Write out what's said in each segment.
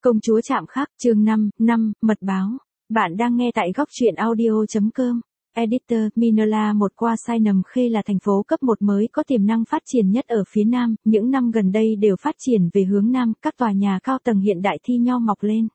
Công chúa chạm khắc, chương 5, mật báo. Bạn đang nghe tại góc truyện audio.com. Editor, Minola một qua Sai Nầm Khê là thành phố cấp 1 mới có tiềm năng phát triển nhất ở phía Nam, những năm gần đây đều phát triển về hướng Nam, các tòa nhà cao tầng hiện đại thi nhau mọc lên.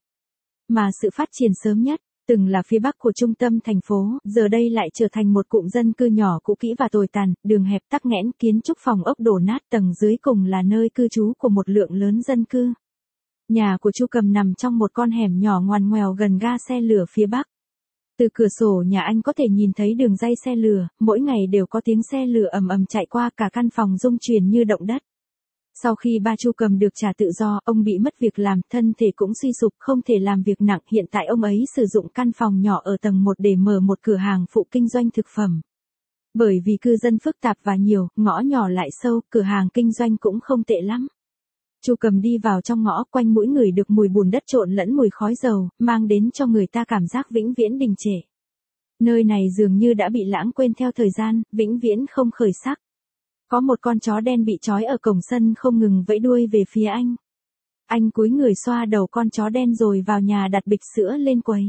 Mà sự phát triển sớm nhất, từng là phía Bắc của trung tâm thành phố, giờ đây lại trở thành một cụm dân cư nhỏ cũ kỹ và tồi tàn, đường hẹp tắc nghẽn, kiến trúc phòng ốc đổ nát, tầng dưới cùng là nơi cư trú của một lượng lớn dân cư. Nhà của Chu Cầm nằm trong một con hẻm nhỏ ngoằn ngoèo gần ga xe lửa phía Bắc. Từ cửa sổ nhà anh có thể nhìn thấy đường ray xe lửa, mỗi ngày đều có tiếng xe lửa ầm ầm chạy qua, cả căn phòng rung chuyển như động đất. Sau khi ba Chu Cầm được trả tự do, ông bị mất việc làm, thân thể cũng suy sụp, không thể làm việc nặng. Hiện tại ông ấy sử dụng căn phòng nhỏ ở tầng 1 để mở một cửa hàng phụ kinh doanh thực phẩm. Bởi vì cư dân phức tạp và nhiều, ngõ nhỏ lại sâu, cửa hàng kinh doanh cũng không tệ lắm. Chu Cầm đi vào trong ngõ, quanh mũi ngửi được mùi bùn đất trộn lẫn mùi khói dầu, mang đến cho người ta cảm giác vĩnh viễn đình trệ. Nơi này dường như đã bị lãng quên theo thời gian, vĩnh viễn không khởi sắc. Có một con chó đen bị trói ở cổng sân không ngừng vẫy đuôi về phía anh. Anh cúi người xoa đầu con chó đen rồi vào nhà đặt bịch sữa lên quầy.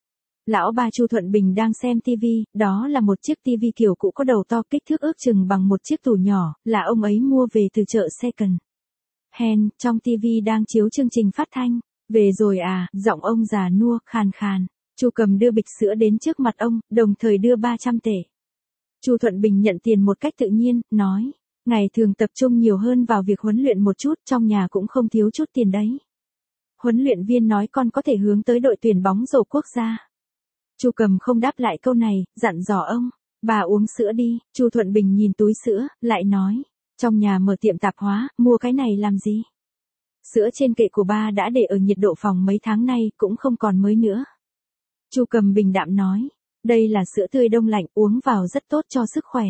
Lão ba Chu Thuận Bình đang xem tivi, đó là một chiếc tivi kiểu cũ có đầu to, kích thước ước chừng bằng một chiếc tủ nhỏ, là ông ấy mua về từ chợ second hand. Trong tivi đang chiếu chương trình phát thanh. Về rồi à, giọng ông già nua, khàn khàn. Chu Cầm đưa bịch sữa đến trước mặt ông, đồng thời đưa 300 tệ. Chu Thuận Bình nhận tiền một cách tự nhiên, nói, ngày thường tập trung nhiều hơn vào việc huấn luyện một chút, trong nhà cũng không thiếu chút tiền đấy. Huấn luyện viên nói con có thể hướng tới đội tuyển bóng rổ quốc gia. Chu Cầm không đáp lại câu này, dặn dò ông, bà uống sữa đi. Chu Thuận Bình nhìn túi sữa, lại nói, trong nhà mở tiệm tạp hóa, mua cái này làm gì? Sữa trên kệ của ba đã để ở nhiệt độ phòng mấy tháng nay, cũng không còn mới nữa. Chu Cầm bình đạm nói, đây là sữa tươi đông lạnh, uống vào rất tốt cho sức khỏe.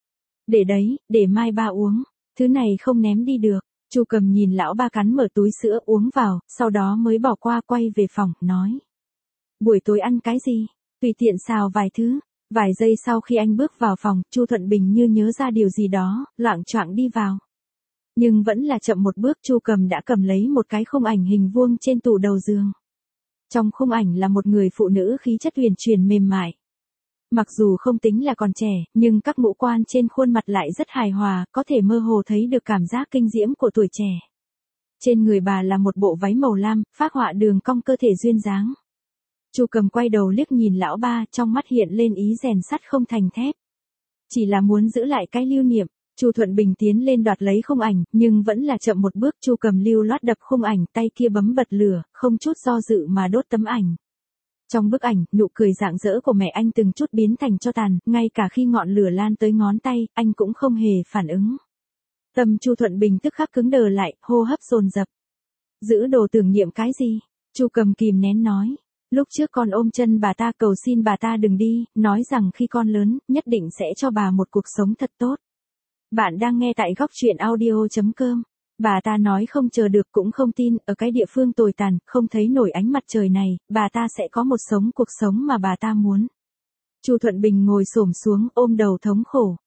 Để đấy, để mai ba uống, thứ này không ném đi được. Chu Cầm nhìn lão ba cắn mở túi sữa uống vào, sau đó mới bỏ qua quay về phòng, nói. Buổi tối ăn cái gì? Tùy tiện xào vài thứ. Vài giây sau khi anh bước vào phòng, Chu Thuận Bình như nhớ ra điều gì đó, loạng choạng đi vào. Nhưng vẫn là chậm một bước, Chu Cầm đã cầm lấy một cái khung ảnh hình vuông trên tủ đầu giường. Trong khung ảnh là một người phụ nữ khí chất huyền chuyển mềm mại. Mặc dù không tính là còn trẻ, nhưng các ngũ quan trên khuôn mặt lại rất hài hòa, có thể mơ hồ thấy được cảm giác kinh diễm của tuổi trẻ. Trên người bà là một bộ váy màu lam, phác họa đường cong cơ thể duyên dáng. Chu Cầm quay đầu liếc nhìn lão ba, trong mắt hiện lên ý rèn sắt không thành thép. Chỉ là muốn giữ lại cái lưu niệm. Chu Thuận Bình tiến lên đoạt lấy khung ảnh, nhưng vẫn là chậm một bước. Chu Cầm lưu loát đập khung ảnh, tay kia bấm bật lửa, không chút do dự mà đốt tấm ảnh. Trong bức ảnh, nụ cười rạng rỡ của mẹ anh từng chút biến thành tro tàn, ngay cả khi ngọn lửa lan tới ngón tay, anh cũng không hề phản ứng. Tâm Chu Thuận Bình tức khắc cứng đờ lại, hô hấp dồn dập. Giữ đồ tưởng niệm cái gì? Chu Cầm kìm nén nói. Lúc trước con ôm chân bà ta cầu xin bà ta đừng đi, nói rằng khi con lớn, nhất định sẽ cho bà một cuộc sống thật tốt. Bạn đang nghe tại góc truyện audio.com. Bà ta nói không chờ được cũng không tin, ở cái địa phương tồi tàn, không thấy nổi ánh mặt trời này, bà ta sẽ có một cuộc sống mà bà ta muốn. Chu Thuận Bình ngồi xổm xuống, ôm đầu thống khổ.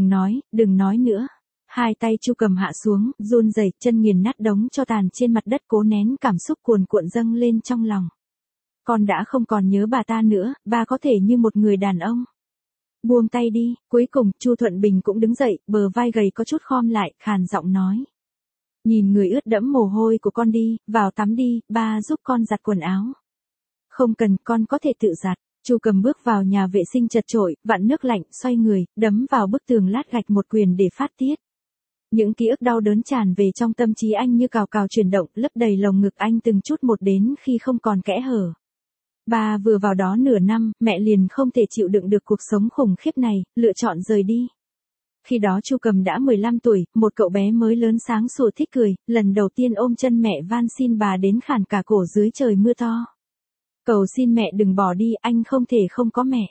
Đừng nói nữa. Hai tay Chu Cầm hạ xuống, run rẩy, chân nghiền nát đống tro tàn trên mặt đất, cố nén cảm xúc cuồn cuộn dâng lên trong lòng. Con đã không còn nhớ bà ta nữa, ba có thể như một người đàn ông. Buông tay đi. Cuối cùng, Chu Thuận Bình cũng đứng dậy, bờ vai gầy có chút khom lại, khàn giọng nói. Nhìn người ướt đẫm mồ hôi của con đi, vào tắm đi, ba giúp con giặt quần áo. Không cần, con có thể tự giặt. Chu Cầm bước vào nhà vệ sinh chật chội, vặn nước lạnh, xoay người, đấm vào bức tường lát gạch một quyền để phát tiết. Những ký ức đau đớn tràn về trong tâm trí anh như cào cào chuyển động, lấp đầy lồng ngực anh từng chút một đến khi không còn kẽ hở. Ba vừa vào đó nửa năm, mẹ liền không thể chịu đựng được cuộc sống khủng khiếp này, lựa chọn rời đi. Khi đó Chu Cầm đã 15 tuổi, một cậu bé mới lớn sáng sủa thích cười, lần đầu tiên ôm chân mẹ van xin bà đến khản cả cổ dưới trời mưa to. Cầu xin mẹ đừng bỏ đi, anh không thể không có mẹ.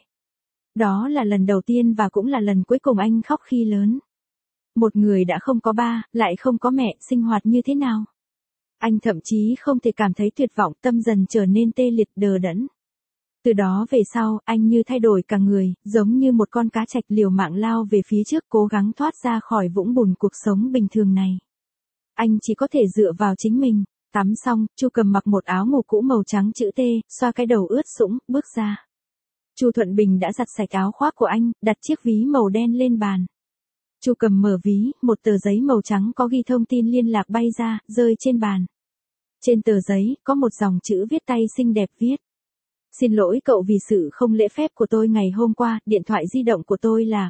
Đó là lần đầu tiên và cũng là lần cuối cùng anh khóc khi lớn. Một người đã không có ba, lại không có mẹ, sinh hoạt như thế nào? Anh thậm chí không thể cảm thấy tuyệt vọng, tâm dần trở nên tê liệt, đờ đẫn. Từ đó về sau, anh như thay đổi cả người, giống như một con cá trạch liều mạng lao về phía trước, cố gắng thoát ra khỏi vũng bùn cuộc sống bình thường này. Anh chỉ có thể dựa vào chính mình. Tắm xong, Chu Cầm mặc một áo ngủ cũ màu trắng chữ T, xoa cái đầu ướt sũng, bước ra. Chu Thuận Bình đã giặt sạch áo khoác của anh, đặt chiếc ví màu đen lên bàn. Chu Cầm mở ví, một tờ giấy màu trắng có ghi thông tin liên lạc bay ra, rơi trên bàn. Trên tờ giấy, có một dòng chữ viết tay xinh đẹp viết. Xin lỗi cậu vì sự không lễ phép của tôi ngày hôm qua, điện thoại di động của tôi là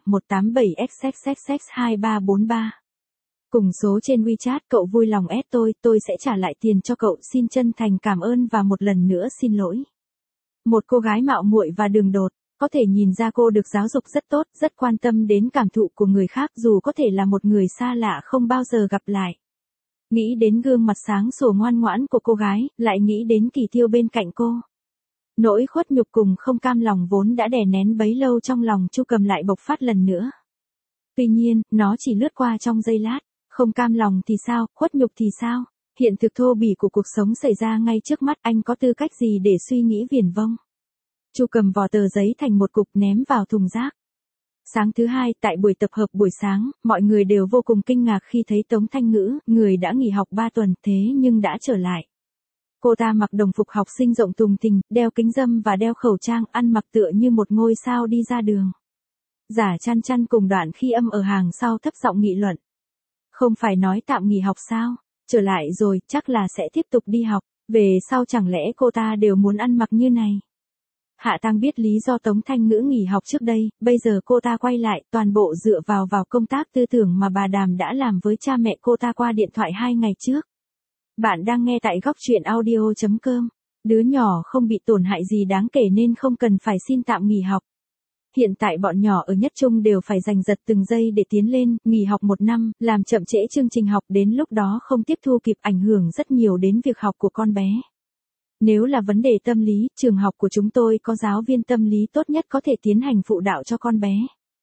187XXXX2343. Cùng số trên WeChat, cậu vui lòng add tôi sẽ trả lại tiền cho cậu, xin chân thành cảm ơn và một lần nữa xin lỗi. Một cô gái mạo muội và đường đột, có thể nhìn ra cô được giáo dục rất tốt, rất quan tâm đến cảm thụ của người khác dù có thể là một người xa lạ không bao giờ gặp lại. Nghĩ đến gương mặt sáng sủa ngoan ngoãn của cô gái, lại nghĩ đến Kỳ Thiêu bên cạnh cô. Nỗi khuất nhục cùng không cam lòng vốn đã đè nén bấy lâu trong lòng Chu Cầm lại bộc phát lần nữa. Tuy nhiên, nó chỉ lướt qua trong giây lát. Không cam lòng thì sao, khuất nhục thì sao? Hiện thực thô bỉ của cuộc sống xảy ra ngay trước mắt, anh có tư cách gì để suy nghĩ viển vông? Chu Cầm vò tờ giấy thành một cục ném vào thùng rác. Sáng thứ hai, tại buổi tập hợp buổi sáng, mọi người đều vô cùng kinh ngạc khi thấy Tống Thanh Ngữ, người đã nghỉ học 3 tuần thế nhưng đã trở lại. Cô ta mặc đồng phục học sinh rộng thùng thình, đeo kính râm và đeo khẩu trang, ăn mặc tựa như một ngôi sao đi ra đường. Giả Chăn Chăn cùng Đoạn Khi Âm ở hàng sau thấp giọng nghị luận. Không phải nói tạm nghỉ học sao? Trở lại rồi, chắc là sẽ tiếp tục đi học. Về sau chẳng lẽ cô ta đều muốn ăn mặc như này? Hạ Tang biết lý do Tống Thanh Ngữ nghỉ học trước đây, bây giờ cô ta quay lại, toàn bộ dựa vào công tác tư tưởng mà bà Đàm đã làm với cha mẹ cô ta qua điện thoại 2 ngày trước. Bạn đang nghe tại góc truyện audio.com. Đứa nhỏ không bị tổn hại gì đáng kể nên không cần phải xin tạm nghỉ học. Hiện tại bọn nhỏ ở nhất trung đều phải giành giật từng giây để tiến lên, nghỉ học 1 năm, làm chậm trễ chương trình học đến lúc đó không tiếp thu kịp ảnh hưởng rất nhiều đến việc học của con bé. Nếu là vấn đề tâm lý, trường học của chúng tôi có giáo viên tâm lý tốt nhất có thể tiến hành phụ đạo cho con bé.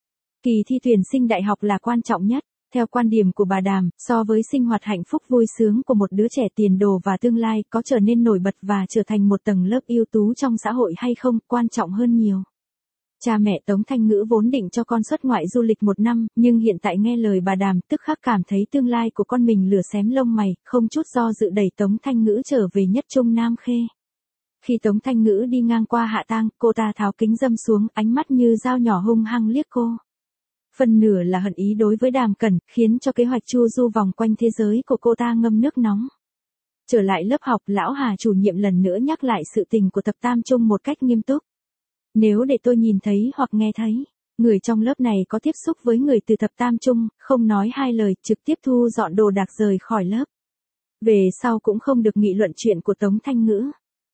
Kỳ thi tuyển sinh đại học là quan trọng nhất. Theo quan điểm của bà Đàm, so với sinh hoạt hạnh phúc vui sướng của một đứa trẻ tiền đồ và tương lai có trở nên nổi bật và trở thành một tầng lớp ưu tú trong xã hội hay không, quan trọng hơn nhiều. Cha mẹ Tống Thanh Ngữ vốn định cho con xuất ngoại du lịch 1 năm, nhưng hiện tại nghe lời bà Đàm tức khắc cảm thấy tương lai của con mình lửa xém lông mày, không chút do dự đẩy Tống Thanh Ngữ trở về nhất trung Nam Khê. Khi Tống Thanh Ngữ đi ngang qua Hạ Tang, cô ta tháo kính râm xuống, ánh mắt như dao nhỏ hung hăng liếc cô. Phần nửa là hận ý đối với Đàm Cẩn, khiến cho kế hoạch chu du vòng quanh thế giới của cô ta ngâm nước nóng. Trở lại lớp học, lão Hà chủ nhiệm lần nữa nhắc lại sự tình của tập tam trung một cách nghiêm túc. Nếu để tôi nhìn thấy hoặc nghe thấy, người trong lớp này có tiếp xúc với người từ thập tam trung, không nói 2 lời, trực tiếp thu dọn đồ đạc rời khỏi lớp. Về sau cũng không được nghị luận chuyện của Tống Thanh Ngữ.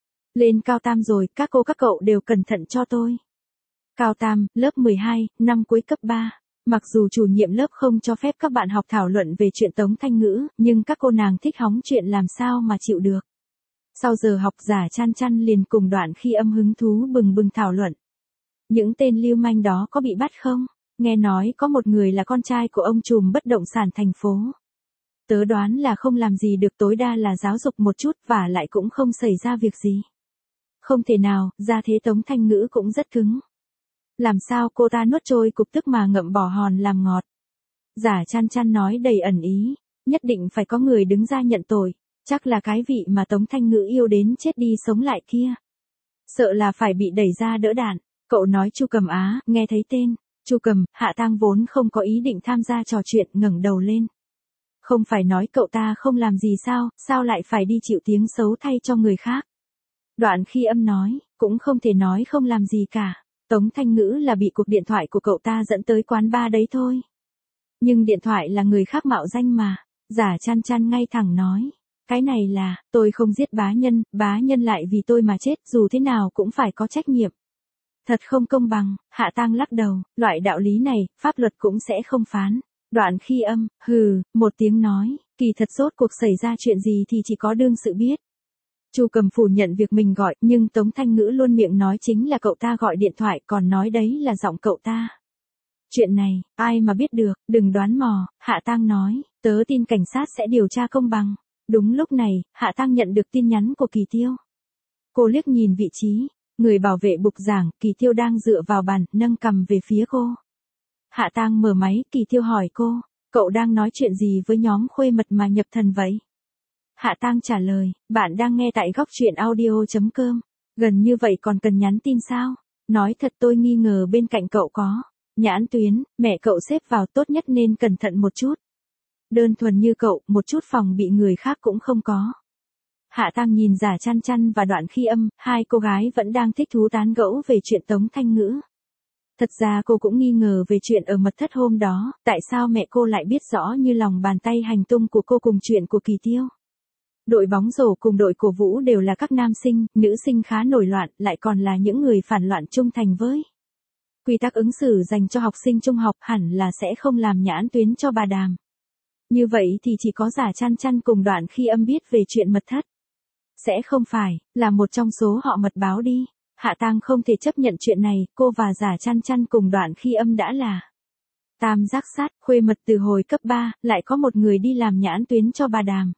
Lên cao tam rồi, các cô các cậu đều cẩn thận cho tôi. Cao tam, lớp 12, năm cuối cấp 3. Mặc dù chủ nhiệm lớp không cho phép các bạn học thảo luận về chuyện Tống Thanh Ngữ, nhưng các cô nàng thích hóng chuyện làm sao mà chịu được. Sau giờ học, Giả Chăn Chăn liền cùng Đoạn Khi Âm hứng thú bừng bừng thảo luận. Những tên lưu manh đó có bị bắt không? Nghe nói có một người là con trai của ông trùm bất động sản thành phố. Tớ đoán là không làm gì được, tối đa là giáo dục một chút và lại cũng không xảy ra việc gì. Không thể nào, ra thế Tống Thanh Ngữ cũng rất cứng. Làm sao cô ta nuốt trôi cục tức mà ngậm bỏ hòn làm ngọt. Giả Chăn Chăn nói đầy ẩn ý, nhất định phải có người đứng ra nhận tội. Chắc là cái vị mà Tống Thanh Ngữ yêu đến chết đi sống lại kia. Sợ là phải bị đẩy ra đỡ đạn. Cậu nói Chu Cầm á, nghe thấy tên. Chu Cầm, Hạ Tang vốn không có ý định tham gia trò chuyện, ngẩng đầu lên. Không phải nói cậu ta không làm gì sao lại phải đi chịu tiếng xấu thay cho người khác. Đoạn Khi Âm nói, cũng không thể nói không làm gì cả. Tống Thanh Ngữ là bị cuộc điện thoại của cậu ta dẫn tới quán bar đấy thôi. Nhưng điện thoại là người khác mạo danh mà. Giả Chăn Chăn ngay thẳng nói. Cái này là, tôi không giết bá nhân lại vì tôi mà chết, dù thế nào cũng phải có trách nhiệm. Thật không công bằng, Hạ Tang lắc đầu, loại đạo lý này, pháp luật cũng sẽ không phán. Đoạn Khi Âm, hừ, một tiếng nói, kỳ thật rốt cuộc xảy ra chuyện gì thì chỉ có đương sự biết. Chu Cầm phủ nhận việc mình gọi, nhưng Tống Thanh Ngữ luôn miệng nói chính là cậu ta gọi điện thoại, còn nói đấy là giọng cậu ta. Chuyện này, ai mà biết được, đừng đoán mò, Hạ Tang nói, tớ tin cảnh sát sẽ điều tra công bằng. Đúng lúc này, Hạ Tang nhận được tin nhắn của Kỳ Tiêu. Cô liếc nhìn vị trí, người bảo vệ bục giảng, Kỳ Tiêu đang dựa vào bàn, nâng cằm về phía cô. Hạ Tang mở máy, Kỳ Tiêu hỏi cô, cậu đang nói chuyện gì với nhóm khuê mật mà nhập thần vậy? Hạ Tang trả lời, bạn đang nghe tại góc truyện audio.com. Gần như vậy còn cần nhắn tin sao? Nói thật tôi nghi ngờ bên cạnh cậu có Nhãn Tuyến, mẹ cậu xếp vào tốt nhất nên cẩn thận một chút. Đơn thuần như cậu, một chút phòng bị người khác cũng không có. Hạ Tang nhìn Giả Chăn Chăn và Đoạn Khi Âm, hai cô gái vẫn đang thích thú tán gẫu về chuyện Tống Thanh Ngữ. Thật ra cô cũng nghi ngờ về chuyện ở mật thất hôm đó, tại sao mẹ cô lại biết rõ như lòng bàn tay hành tung của cô cùng chuyện của Kỳ Tiêu. Đội bóng rổ cùng đội cổ vũ đều là các nam sinh, nữ sinh khá nổi loạn, lại còn là những người phản loạn trung thành với quy tắc ứng xử dành cho học sinh trung học, hẳn là sẽ không làm Nhãn Tuyến cho bà Đàm. Như vậy thì chỉ có Giả Chăn Chăn cùng Đoạn Khi Âm biết về chuyện mật thất. Sẽ không phải là một trong số họ mật báo đi. Hạ Tang không thể chấp nhận chuyện này, cô và Giả Chăn Chăn cùng Đoạn Khi Âm đã là tam giác sát, khuê mật từ hồi cấp 3, lại có một người đi làm Nhãn Tuyến cho bà Đàm.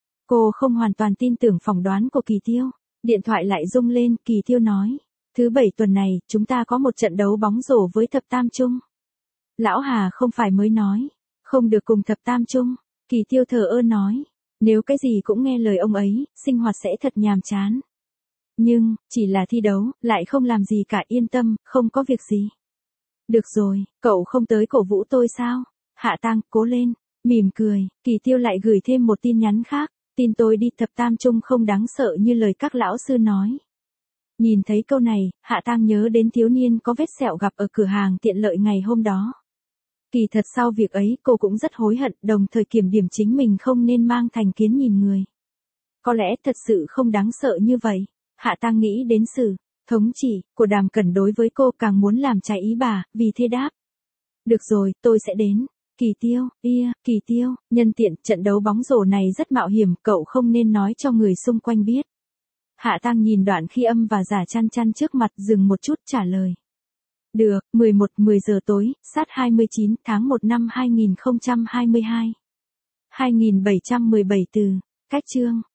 Cô không hoàn toàn tin tưởng phỏng đoán của Kỳ Tiêu. Điện thoại lại rung lên, Kỳ Tiêu nói, thứ 7 tuần này, chúng ta có một trận đấu bóng rổ với Thập Tam Trung. Lão Hà không phải mới nói, không được cùng Thập Tam Trung. Kỳ Tiêu thờ ơ nói, nếu cái gì cũng nghe lời ông ấy, sinh hoạt sẽ thật nhàm chán. Nhưng, chỉ là thi đấu, lại không làm gì cả, yên tâm, không có việc gì. Được rồi, cậu không tới cổ vũ tôi sao? Hạ Tang, cố lên, mỉm cười, Kỳ Tiêu lại gửi thêm một tin nhắn khác, tin tôi đi, Thập Tam Trung không đáng sợ như lời các lão sư nói. Nhìn thấy câu này, Hạ Tang nhớ đến thiếu niên có vết sẹo gặp ở cửa hàng tiện lợi ngày hôm đó. Kỳ thật sau việc ấy cô cũng rất hối hận, đồng thời kiểm điểm chính mình không nên mang thành kiến nhìn người. Có lẽ thật sự không đáng sợ như vậy. Hạ Tang nghĩ đến sự thống trị của Đàm Cẩn đối với cô, càng muốn làm trái ý bà, vì thế đáp. Được rồi, tôi sẽ đến. Kỳ Tiêu, Kỳ Tiêu, nhân tiện, trận đấu bóng rổ này rất mạo hiểm, cậu không nên nói cho người xung quanh biết. Hạ Tang nhìn Đoạn Khi Âm và Giả Chăn Chăn trước mặt, dừng một chút trả lời. Được, 10 giờ tối, sát 29 tháng 1 năm 2022. 2717 từ, cách chương.